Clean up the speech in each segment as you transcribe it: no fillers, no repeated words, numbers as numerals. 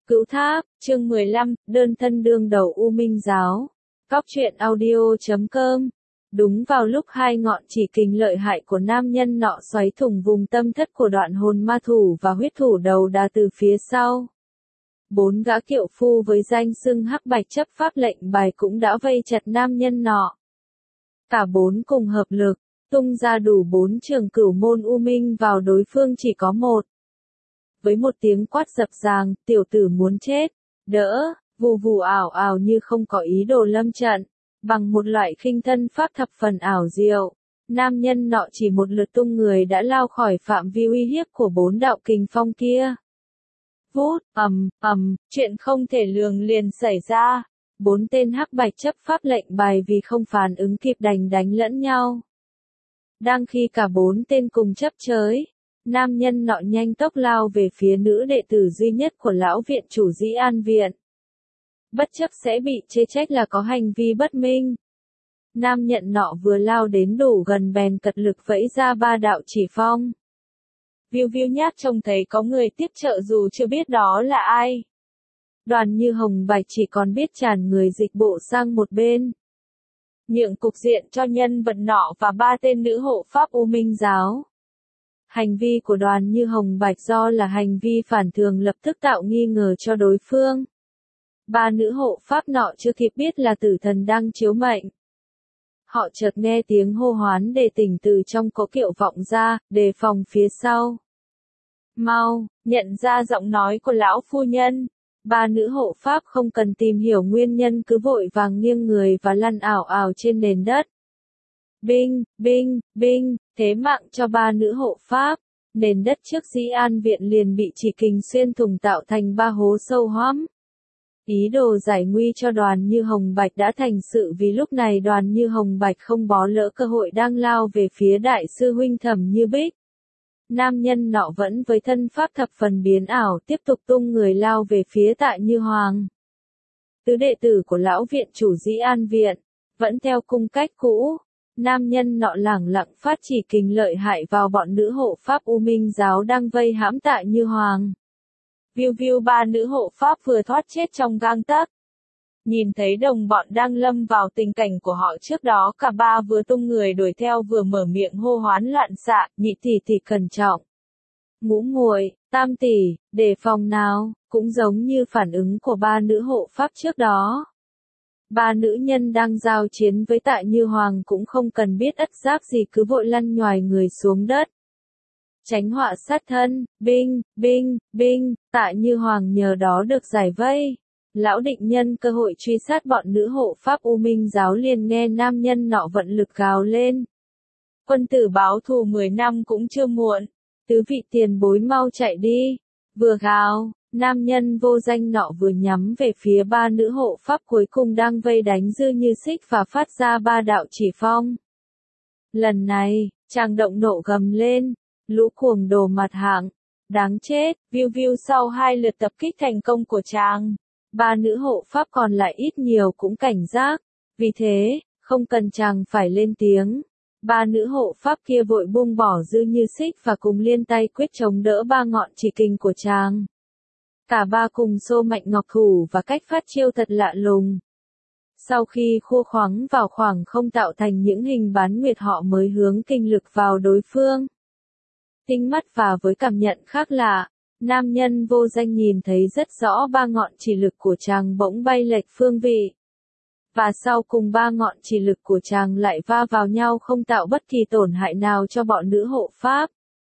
Cửu Tháp, chương 15, đơn thân đương đầu U Minh Giáo. Cóc truyện audio.com. Đúng vào lúc hai ngọn chỉ kình lợi hại của nam nhân nọ xoáy thủng vùng tâm thất của đoạn hồn ma thủ và huyết thủ đầu đà từ phía sau. Bốn gã kiệu phu với danh xưng hắc bạch chấp pháp lệnh bài cũng đã vây chặt nam nhân nọ. Cả bốn cùng hợp lực, tung ra đủ 4 trường cửu môn U Minh vào đối phương chỉ có một. Với một tiếng quát dập dàng, tiểu tử muốn chết, đỡ, vù vù ảo ảo như không có ý đồ lâm trận, bằng một loại khinh thân pháp thập phần ảo diệu. Nam nhân nọ chỉ một lượt tung người đã lao khỏi phạm vi uy hiếp của 4 đạo kình phong kia. Vút, chuyện không thể lường liền xảy ra. 4 tên hắc bạch chấp pháp lệnh bài vì không phản ứng kịp đành đánh lẫn nhau. Đang khi cả 4 tên cùng chấp chới, nam nhân nọ nhanh tốc lao về phía nữ đệ tử duy nhất của lão viện chủ Dĩ An Viện. Bất chấp sẽ bị chê trách là có hành vi bất minh. Nam nhận nọ vừa lao đến đủ gần bèn cật lực vẫy ra 3 đạo chỉ phong. Viu viu nhát trông thấy có người tiếp trợ dù chưa biết đó là ai. Đoàn Như Hồng Bạch chỉ còn biết tràn người dịch bộ sang một bên. Nhượng cục diện cho nhân vật nọ và 3 tên nữ hộ pháp U Minh Giáo. Hành vi của Đoàn Như Hồng Bạch do là hành vi phản thường lập tức tạo nghi ngờ cho đối phương. 3 nữ hộ pháp nọ chưa kịp biết là tử thần đang chiếu mệnh. Họ chợt nghe tiếng hô hoán đề tỉnh từ trong cỗ kiệu vọng ra, đề phòng phía sau. Mau, nhận ra giọng nói của lão phu nhân. 3 nữ hộ pháp không cần tìm hiểu nguyên nhân cứ vội vàng nghiêng người và lăn ảo ảo trên nền đất. Binh, binh, binh, thế mạng cho 3 nữ hộ pháp. Nền đất trước Dĩ An Viện liền bị chỉ kình xuyên thủng tạo thành 3 hố sâu hoắm. Ý đồ giải nguy cho Đoàn Như Hồng Bạch đã thành sự vì lúc này Đoàn Như Hồng Bạch không bó lỡ cơ hội đang lao về phía đại sư huynh Thẩm Như Bích. Nam nhân nọ vẫn với thân pháp thập phần biến ảo tiếp tục tung người lao về phía Tạ Như Hoàng. Tứ đệ tử của lão viện chủ Dĩ An Viện, vẫn theo cung cách cũ. Nam nhân nọ lẳng lặng phát chỉ kình lợi hại vào bọn nữ hộ pháp U Minh Giáo đang vây hãm Tạ Như Hoàng. Viu viu 3 nữ hộ pháp vừa thoát chết trong gang tấc. Nhìn thấy đồng bọn đang lâm vào tình cảnh của họ trước đó, cả 3 vừa tung người đuổi theo vừa mở miệng hô hoán loạn xạ, nhị tỷ cẩn trọng. Ngũ muội, tam tỷ, đề phòng nào, cũng giống như phản ứng của 3 nữ hộ pháp trước đó. 3 nữ nhân đang giao chiến với Tạ Như Hoàng cũng không cần biết ất giáp gì cứ vội lăn nhoài người xuống đất. Tránh họa sát thân, binh, binh, binh, Tạ Như Hoàng nhờ đó được giải vây. Lão định nhân cơ hội truy sát bọn nữ hộ pháp U Minh Giáo liền nghe nam nhân nọ vận lực gào lên. Quân tử báo thù 10 năm cũng chưa muộn, tứ vị tiền bối mau chạy đi. Vừa gào, nam nhân vô danh nọ vừa nhắm về phía 3 nữ hộ pháp cuối cùng đang vây đánh Dư Như Xích và phát ra 3 đạo chỉ phong. Lần này, chàng động nộ gầm lên, lũ cuồng đồ mặt hạng, đáng chết, viu viu sau 2 lượt tập kích thành công của chàng. 3 nữ hộ pháp còn lại ít nhiều cũng cảnh giác, vì thế, không cần chàng phải lên tiếng. 3 nữ hộ pháp kia vội buông bỏ Dư Như Xích và cùng liên tay quyết chống đỡ 3 ngọn chỉ kình của chàng. Cả 3 cùng xô mạnh ngọc thủ và cách phát chiêu thật lạ lùng. Sau khi khua khoáng vào khoảng không tạo thành những hình bán nguyệt họ mới hướng kinh lực vào đối phương. Tinh mắt và với cảm nhận khác lạ. Nam nhân vô danh nhìn thấy rất rõ 3 ngọn chỉ lực của chàng bỗng bay lệch phương vị. Và sau cùng 3 ngọn chỉ lực của chàng lại va vào nhau không tạo bất kỳ tổn hại nào cho bọn nữ hộ pháp.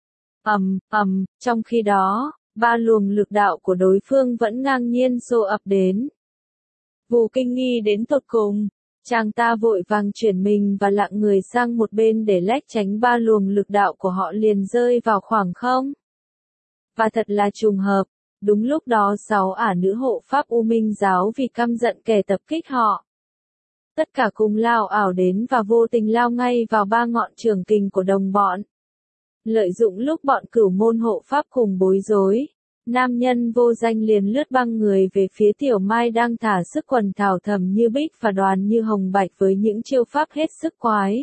Trong khi đó, 3 luồng lực đạo của đối phương vẫn ngang nhiên xô ập đến. Vù kinh nghi đến tột cùng, chàng ta vội vàng chuyển mình và lặng người sang một bên để lách tránh 3 luồng lực đạo của họ liền rơi vào khoảng không. Và thật là trùng hợp, đúng lúc đó 6 ả nữ hộ pháp U Minh Giáo vì căm giận kẻ tập kích họ. Tất cả cùng lao ảo đến và vô tình lao ngay vào 3 ngọn trường kình của đồng bọn. Lợi dụng lúc bọn cửu môn hộ pháp cùng bối rối, nam nhân vô danh liền lướt băng người về phía Tiểu Mai đang thả sức quần thảo Thẩm Như Bích và Đoàn Như Hồng Bạch với những chiêu pháp hết sức quái.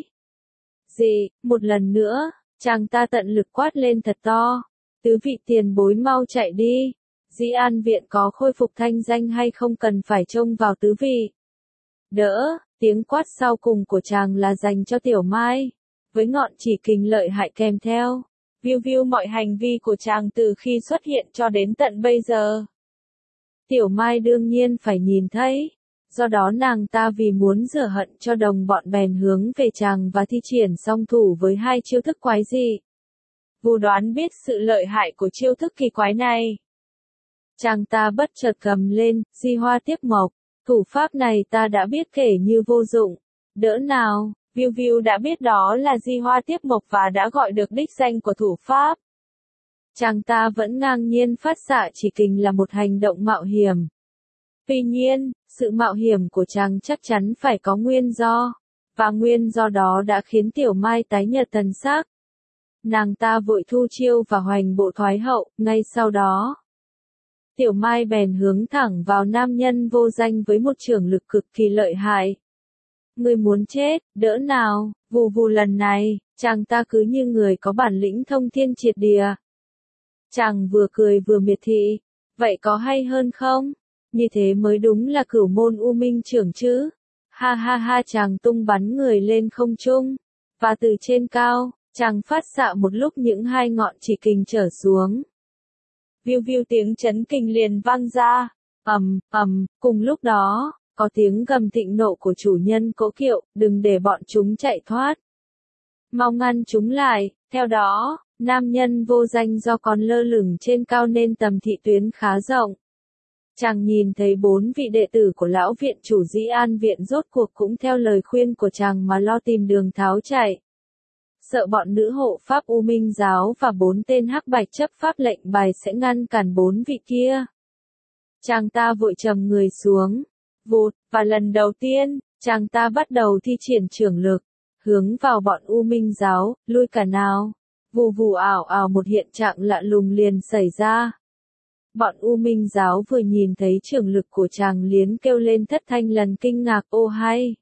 Một lần nữa, chàng ta tận lực quát lên thật to. Tứ vị tiền bối mau chạy đi. Dĩ An Viện có khôi phục thanh danh hay không cần phải trông vào tứ vị. Đỡ, tiếng quát sau cùng của chàng là dành cho Tiểu Mai, với ngọn chỉ kình lợi hại kèm theo. Viu viu mọi hành vi của chàng từ khi xuất hiện cho đến tận bây giờ. Tiểu Mai đương nhiên phải nhìn thấy. Do đó nàng ta vì muốn rửa hận cho đồng bọn bèn hướng về chàng và thi triển song thủ với hai chiêu thức quái dị. Vu đoán biết sự lợi hại của chiêu thức kỳ quái này. Chàng ta bất chợt cầm lên, Di Hoa Tiếp Mộc. Thủ pháp này ta đã biết kể như vô dụng. Đỡ nào, Viu Viu đã biết đó là Di Hoa Tiếp Mộc và đã gọi được đích danh của thủ pháp. Chàng ta vẫn ngang nhiên phát xạ chỉ kình là một hành động mạo hiểm. Tuy nhiên, sự mạo hiểm của chàng chắc chắn phải có nguyên do, và nguyên do đó đã khiến Tiểu Mai tái nhợt thần sắc. Nàng ta vội thu chiêu và hoành bộ thoái hậu, ngay sau đó. Tiểu Mai bèn hướng thẳng vào nam nhân vô danh với một chưởng lực cực kỳ lợi hại. Người muốn chết, đỡ nào, vù vù lần này, chàng ta cứ như người có bản lĩnh thông thiên triệt địa. Chàng vừa cười vừa miệt thị, vậy có hay hơn không? Như thế mới đúng là cửu môn U Minh trưởng chứ. Ha ha ha, chàng tung bắn người lên không trung, và từ trên cao, chàng phát xạ một lúc những hai ngọn chỉ kình trở xuống. Viu viu tiếng chấn kình liền vang ra, cùng lúc đó, có tiếng gầm thịnh nộ của chủ nhân cỗ kiệu, đừng để bọn chúng chạy thoát. Mau ngăn chúng lại, theo đó, nam nhân vô danh do còn lơ lửng trên cao nên tầm thị tuyến khá rộng. Chàng nhìn thấy 4 vị đệ tử của lão viện chủ Dĩ An Viện rốt cuộc cũng theo lời khuyên của chàng mà lo tìm đường tháo chạy. Sợ bọn nữ hộ pháp U Minh giáo và 4 tên hắc bạch chấp pháp lệnh bài sẽ ngăn cản 4 vị kia. Chàng ta vội trầm người xuống, vụt, và lần đầu tiên, chàng ta bắt đầu thi triển chưởng lực, hướng vào bọn U Minh giáo, lui cả nào. Vù vù ảo ảo, một hiện trạng lạ lùng liền xảy ra. Bọn U Minh giáo vừa nhìn thấy chưởng lực của chàng liền kêu lên thất thanh lần kinh ngạc, ô hay.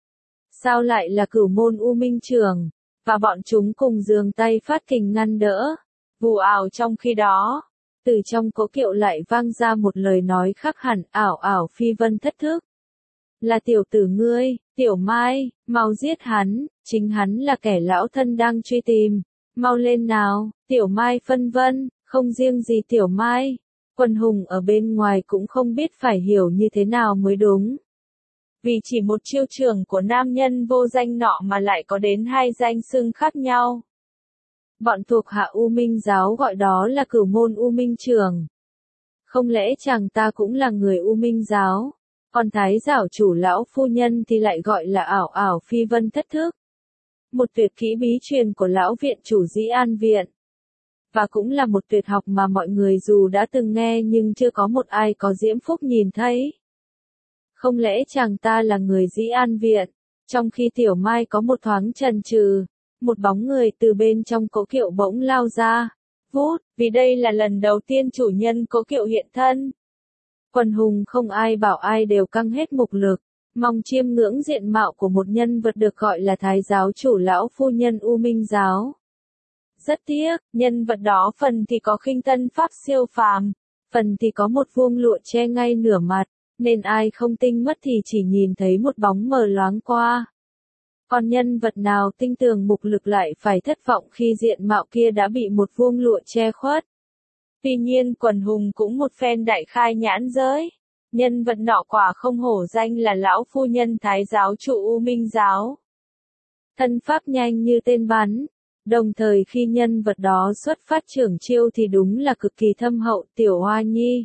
Sao lại là cửu môn U Minh trưởng? Và bọn chúng cùng giương tay phát kình ngăn đỡ. Vù ảo, trong khi đó, từ trong cỗ kiệu lại vang ra một lời nói khác hẳn, ảo ảo phi vân thất thức. Là tiểu tử ngươi, Tiểu Mai, mau giết hắn, chính hắn là kẻ lão thân đang truy tìm. Mau lên nào, Tiểu Mai phân vân, không riêng gì Tiểu Mai. Quần hùng ở bên ngoài cũng không biết phải hiểu như thế nào mới đúng. Vì chỉ một chiêu trưởng của nam nhân vô danh nọ mà lại có đến 2 danh xưng khác nhau. Bọn thuộc hạ U Minh giáo gọi đó là cửu môn U Minh trưởng. Không lẽ chàng ta cũng là người U Minh giáo? Còn thái giảo chủ lão phu nhân thì lại gọi là ảo ảo phi vân thất thức. Một tuyệt kỹ bí truyền của lão viện chủ Dĩ An Viện. Và cũng là một tuyệt học mà mọi người dù đã từng nghe nhưng chưa có một ai có diễm phúc nhìn thấy. Không lẽ chàng ta là người Dĩ An Viện? Trong khi Tiểu Mai có một thoáng chần chừ, một bóng người từ bên trong cỗ kiệu bỗng lao ra. Vút, vì đây là lần đầu tiên chủ nhân cỗ kiệu hiện thân. Quần hùng không ai bảo ai đều căng hết mục lực, mong chiêm ngưỡng diện mạo của một nhân vật được gọi là thái giáo chủ lão phu nhân U Minh giáo. Rất tiếc, nhân vật đó phần thì có khinh thân pháp siêu phàm, phần thì có một vuông lụa che ngay nửa mặt, nên ai không tinh mất thì chỉ nhìn thấy một bóng mờ loáng qua. Còn nhân vật nào tinh tường mục lực lại phải thất vọng khi diện mạo kia đã bị một vuông lụa che khuất. Tuy nhiên quần hùng cũng một phen đại khai nhãn giới. Nhân vật nọ quả không hổ danh là lão phu nhân thái giáo chủ U Minh giáo. Thân pháp nhanh như tên bắn. Đồng thời khi nhân vật đó xuất phát trưởng chiêu thì đúng là cực kỳ thâm hậu. Tiểu Hoa Nhi,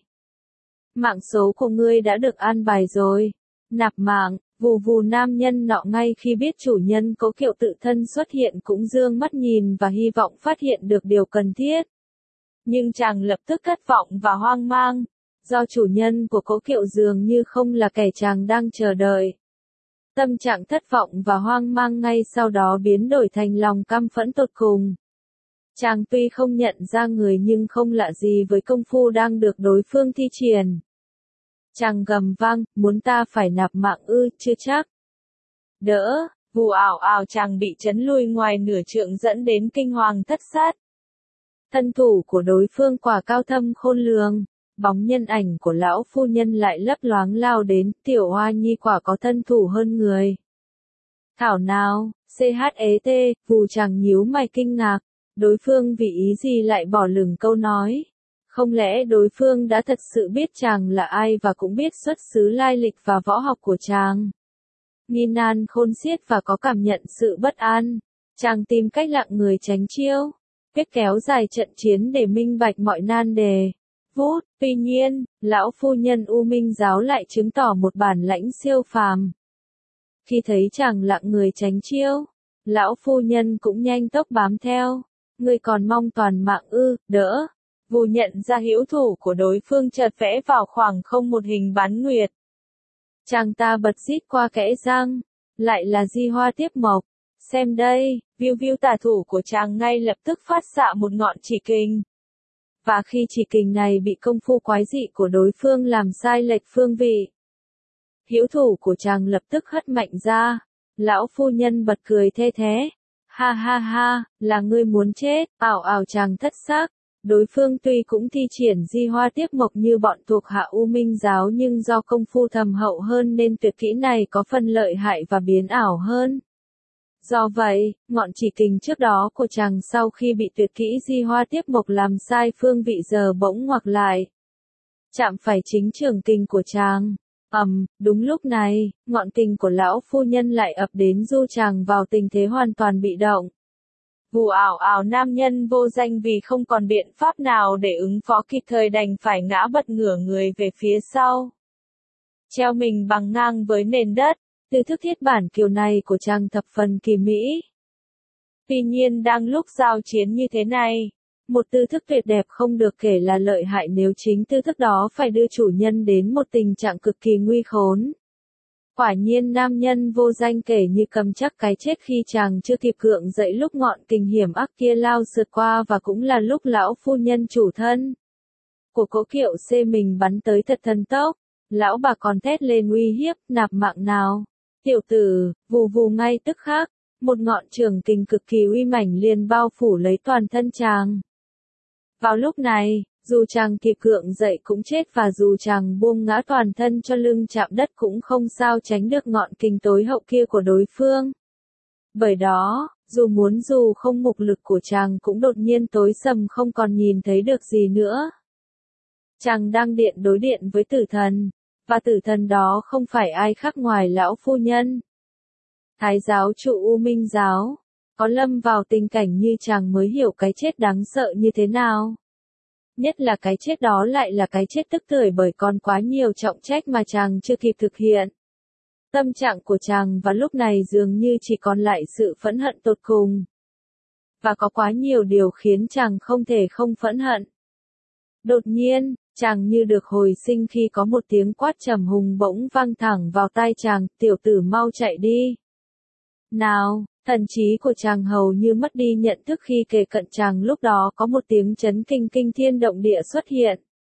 mạng số của ngươi đã được an bài rồi. Nạp mạng. Vù vù, nam nhân nọ ngay khi biết chủ nhân cỗ kiệu tự thân xuất hiện cũng dương mắt nhìn và hy vọng phát hiện được điều cần thiết. Nhưng chàng lập tức thất vọng và hoang mang, do chủ nhân của cỗ kiệu dường như không là kẻ chàng đang chờ đợi. Tâm trạng thất vọng và hoang mang ngay sau đó biến đổi thành lòng căm phẫn tột cùng. Chàng tuy không nhận ra người nhưng không lạ gì với công phu đang được đối phương thi triển. Chàng gầm vang, muốn ta phải nạp mạng ư, chưa chắc. Đỡ, vù ảo ảo, chàng bị chấn lui ngoài nửa trượng dẫn đến kinh hoàng thất sát. Thân thủ của đối phương quả cao thâm khôn lường, bóng nhân ảnh của lão phu nhân lại lấp loáng lao đến, tiểu oa nhi quả có thân thủ hơn người. Thảo nào, CHET, Vù chàng nhíu mày kinh ngạc, đối phương vì ý gì lại bỏ lửng câu nói. Không lẽ đối phương đã thật sự biết chàng là ai và cũng biết xuất xứ lai lịch và võ học của chàng. Nghi nan khôn xiết và có cảm nhận sự bất an, chàng tìm cách lặng người tránh chiêu, biết kéo dài trận chiến để minh bạch mọi nan đề. Vút, tuy nhiên, lão phu nhân U Minh giáo lại chứng tỏ một bản lãnh siêu phàm. Khi thấy chàng lặng người tránh chiêu, lão phu nhân cũng nhanh tốc bám theo. Người còn mong toàn mạng ư, đỡ. Vù nhận ra hữu thủ của đối phương chợt vẽ vào khoảng không một hình bán nguyệt. Chàng ta bật rít qua kẽ răng, lại là Di Hoa Tiếp Mộc. Xem đây, viu viu tả thủ của chàng ngay lập tức phát xạ một ngọn chỉ kình. Và khi chỉ kình này bị công phu quái dị của đối phương làm sai lệch phương vị, hữu thủ của chàng lập tức hất mạnh ra. Lão phu nhân bật cười thê thế. Ha ha ha, là ngươi muốn chết, ảo ảo chàng thất xác. Đối phương tuy cũng thi triển Di Hoa Tiếp Mộc như bọn thuộc hạ U Minh giáo nhưng do công phu thầm hậu hơn nên tuyệt kỹ này có phần lợi hại và biến ảo hơn. Do vậy, ngọn chỉ kình trước đó của chàng sau khi bị tuyệt kỹ Di Hoa Tiếp Mộc làm sai phương vị giờ bỗng ngoặc lại, chạm phải chính trường kình của chàng. Đúng lúc này, ngọn kình của lão phu nhân lại ập đến du chàng vào tình thế hoàn toàn bị động. Vù ảo ảo nam nhân vô danh vì không còn biện pháp nào để ứng phó kịp thời đành phải ngã bật ngửa người về phía sau. Treo mình bằng ngang với nền đất, tư thức thiết bản kiểu này của chàng thập phần kỳ mỹ. Tuy nhiên đang lúc giao chiến như thế này, một tư thức tuyệt đẹp không được kể là lợi hại nếu chính tư thức đó phải đưa chủ nhân đến một tình trạng cực kỳ nguy khốn. Quả nhiên nam nhân vô danh kể như cầm chắc cái chết khi chàng chưa kịp gượng dậy lúc ngọn kình hiểm ác kia lao sượt qua và cũng là lúc lão phu nhân chủ thân của cỗ kiệu xê mình bắn tới thật thần tốc. Lão bà còn thét lên uy hiếp, nạp mạng nào. Tiểu tử, vù vù ngay tức khắc, một ngọn trường kình cực kỳ uy mãnh liền bao phủ lấy toàn thân chàng. Vào lúc này, dù chàng kịp gượng dậy cũng chết và dù chàng buông ngã toàn thân cho lưng chạm đất cũng không sao tránh được ngọn kình tối hậu kia của đối phương. Bởi đó, dù không mục lực của chàng cũng đột nhiên tối sầm không còn nhìn thấy được gì nữa. Chàng đang đối điện với tử thần, và tử thần đó không phải ai khác ngoài lão phu nhân. Thái giáo trụ U Minh giáo, có lâm vào tình cảnh như chàng mới hiểu cái chết đáng sợ như thế nào. Nhất là cái chết đó lại là cái chết tức tưởi bởi còn quá nhiều trọng trách mà chàng chưa kịp thực hiện. Tâm trạng của chàng vào lúc này dường như chỉ còn lại sự phẫn hận tột cùng. Và có quá nhiều điều khiến chàng không thể không phẫn hận. Đột nhiên, chàng như được hồi sinh khi có một tiếng quát trầm hùng bỗng vang thẳng vào tai chàng, tiểu tử mau chạy đi. Nào, thần trí của chàng hầu như mất đi nhận thức khi kề cận chàng lúc đó có một tiếng chấn kinh kinh thiên động địa xuất hiện.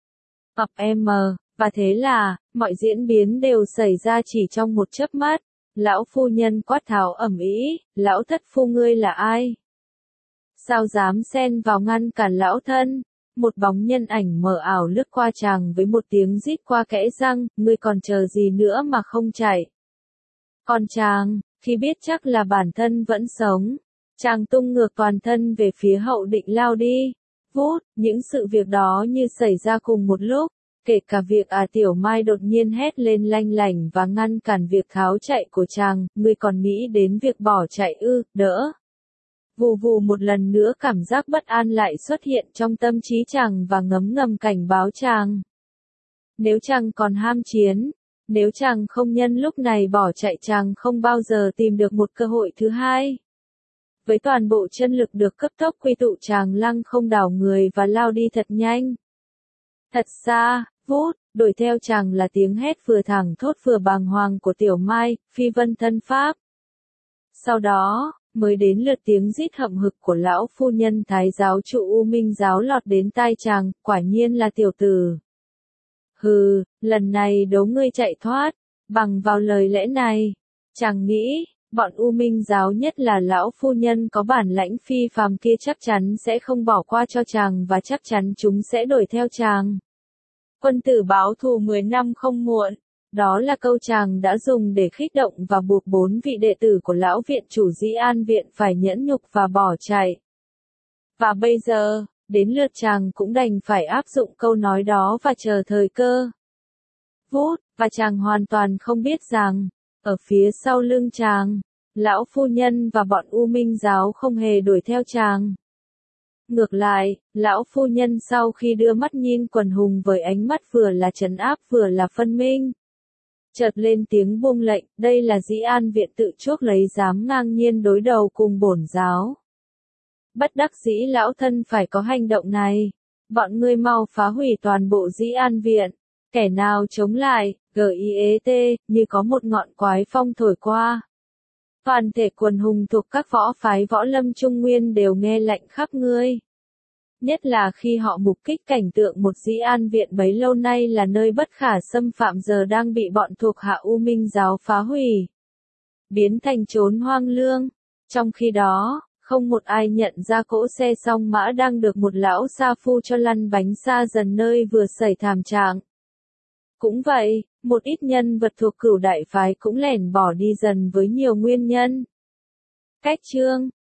Và thế là, mọi diễn biến đều xảy ra chỉ trong một chớp mắt. Lão phu nhân quát tháo ầm ĩ, lão thất phu ngươi là ai? Sao dám xen vào ngăn cản lão thân? Một bóng nhân ảnh mờ ảo lướt qua chàng với một tiếng rít qua kẽ răng, ngươi còn chờ gì nữa mà không chạy? Còn chàng, khi biết chắc là bản thân vẫn sống, chàng tung ngược toàn thân về phía hậu định lao đi. Vút, những sự việc đó như xảy ra cùng một lúc, kể cả việc Tiểu Mai đột nhiên hét lên lanh lảnh và ngăn cản việc tháo chạy của chàng, ngươi còn nghĩ đến việc bỏ chạy ư, đỡ. Vù vù một lần nữa cảm giác bất an lại xuất hiện trong tâm trí chàng và ngấm ngầm cảnh báo chàng. Nếu chàng còn ham chiến, nếu chàng không nhân lúc này bỏ chạy chàng không bao giờ tìm được một cơ hội thứ hai. Với toàn bộ chân lực được cấp tốc quy tụ chàng lăng không đảo người và lao đi thật nhanh. Thật xa, vút, đuổi theo chàng là tiếng hét vừa thẳng thốt vừa bàng hoàng của Tiểu Mai, phi vân thân pháp. Sau đó, mới đến lượt tiếng rít hậm hực của lão phu nhân thái giáo trụ U Minh giáo lọt đến tai chàng, quả nhiên là tiểu tử. Hừ, lần này đố ngươi chạy thoát, bằng vào lời lẽ này. Chàng nghĩ, bọn U Minh giáo nhất là lão phu nhân có bản lãnh phi phàm kia chắc chắn sẽ không bỏ qua cho chàng và chắc chắn chúng sẽ đuổi theo chàng. Quân tử báo thù 10 năm không muộn. Đó là câu chàng đã dùng để khích động và buộc 4 vị đệ tử của lão viện chủ Dĩ An Viện phải nhẫn nhục và bỏ chạy. Và bây giờ, đến lượt chàng cũng đành phải áp dụng câu nói đó và chờ thời cơ. Vút, và chàng hoàn toàn không biết rằng, ở phía sau lưng chàng, lão phu nhân và bọn U Minh giáo không hề đuổi theo chàng. Ngược lại, lão phu nhân sau khi đưa mắt nhìn quần hùng với ánh mắt vừa là trấn áp vừa là phân minh, chợt lên tiếng buông lệnh, đây là Dĩ An Viện tự chuốc lấy dám ngang nhiên đối đầu cùng bổn giáo. Bất đắc dĩ lão thân phải có hành động này. Bọn ngươi mau phá hủy toàn bộ Dĩ An Viện. Kẻ nào chống lại, GIET, như có một ngọn quái phong thổi qua. Toàn thể quần hùng thuộc các võ phái võ lâm Trung Nguyên đều nghe lệnh khắp ngươi. Nhất là khi họ mục kích cảnh tượng một Dĩ An Viện bấy lâu nay là nơi bất khả xâm phạm giờ đang bị bọn thuộc hạ U Minh giáo phá hủy, biến thành chốn hoang lương. Trong khi đó, không một ai nhận ra cỗ xe song mã đang được một lão sa phu cho lăn bánh xa dần nơi vừa xảy thảm trạng. Cũng vậy, một ít nhân vật thuộc Cửu đại phái cũng lẻn bỏ đi dần với nhiều nguyên nhân. Cách chương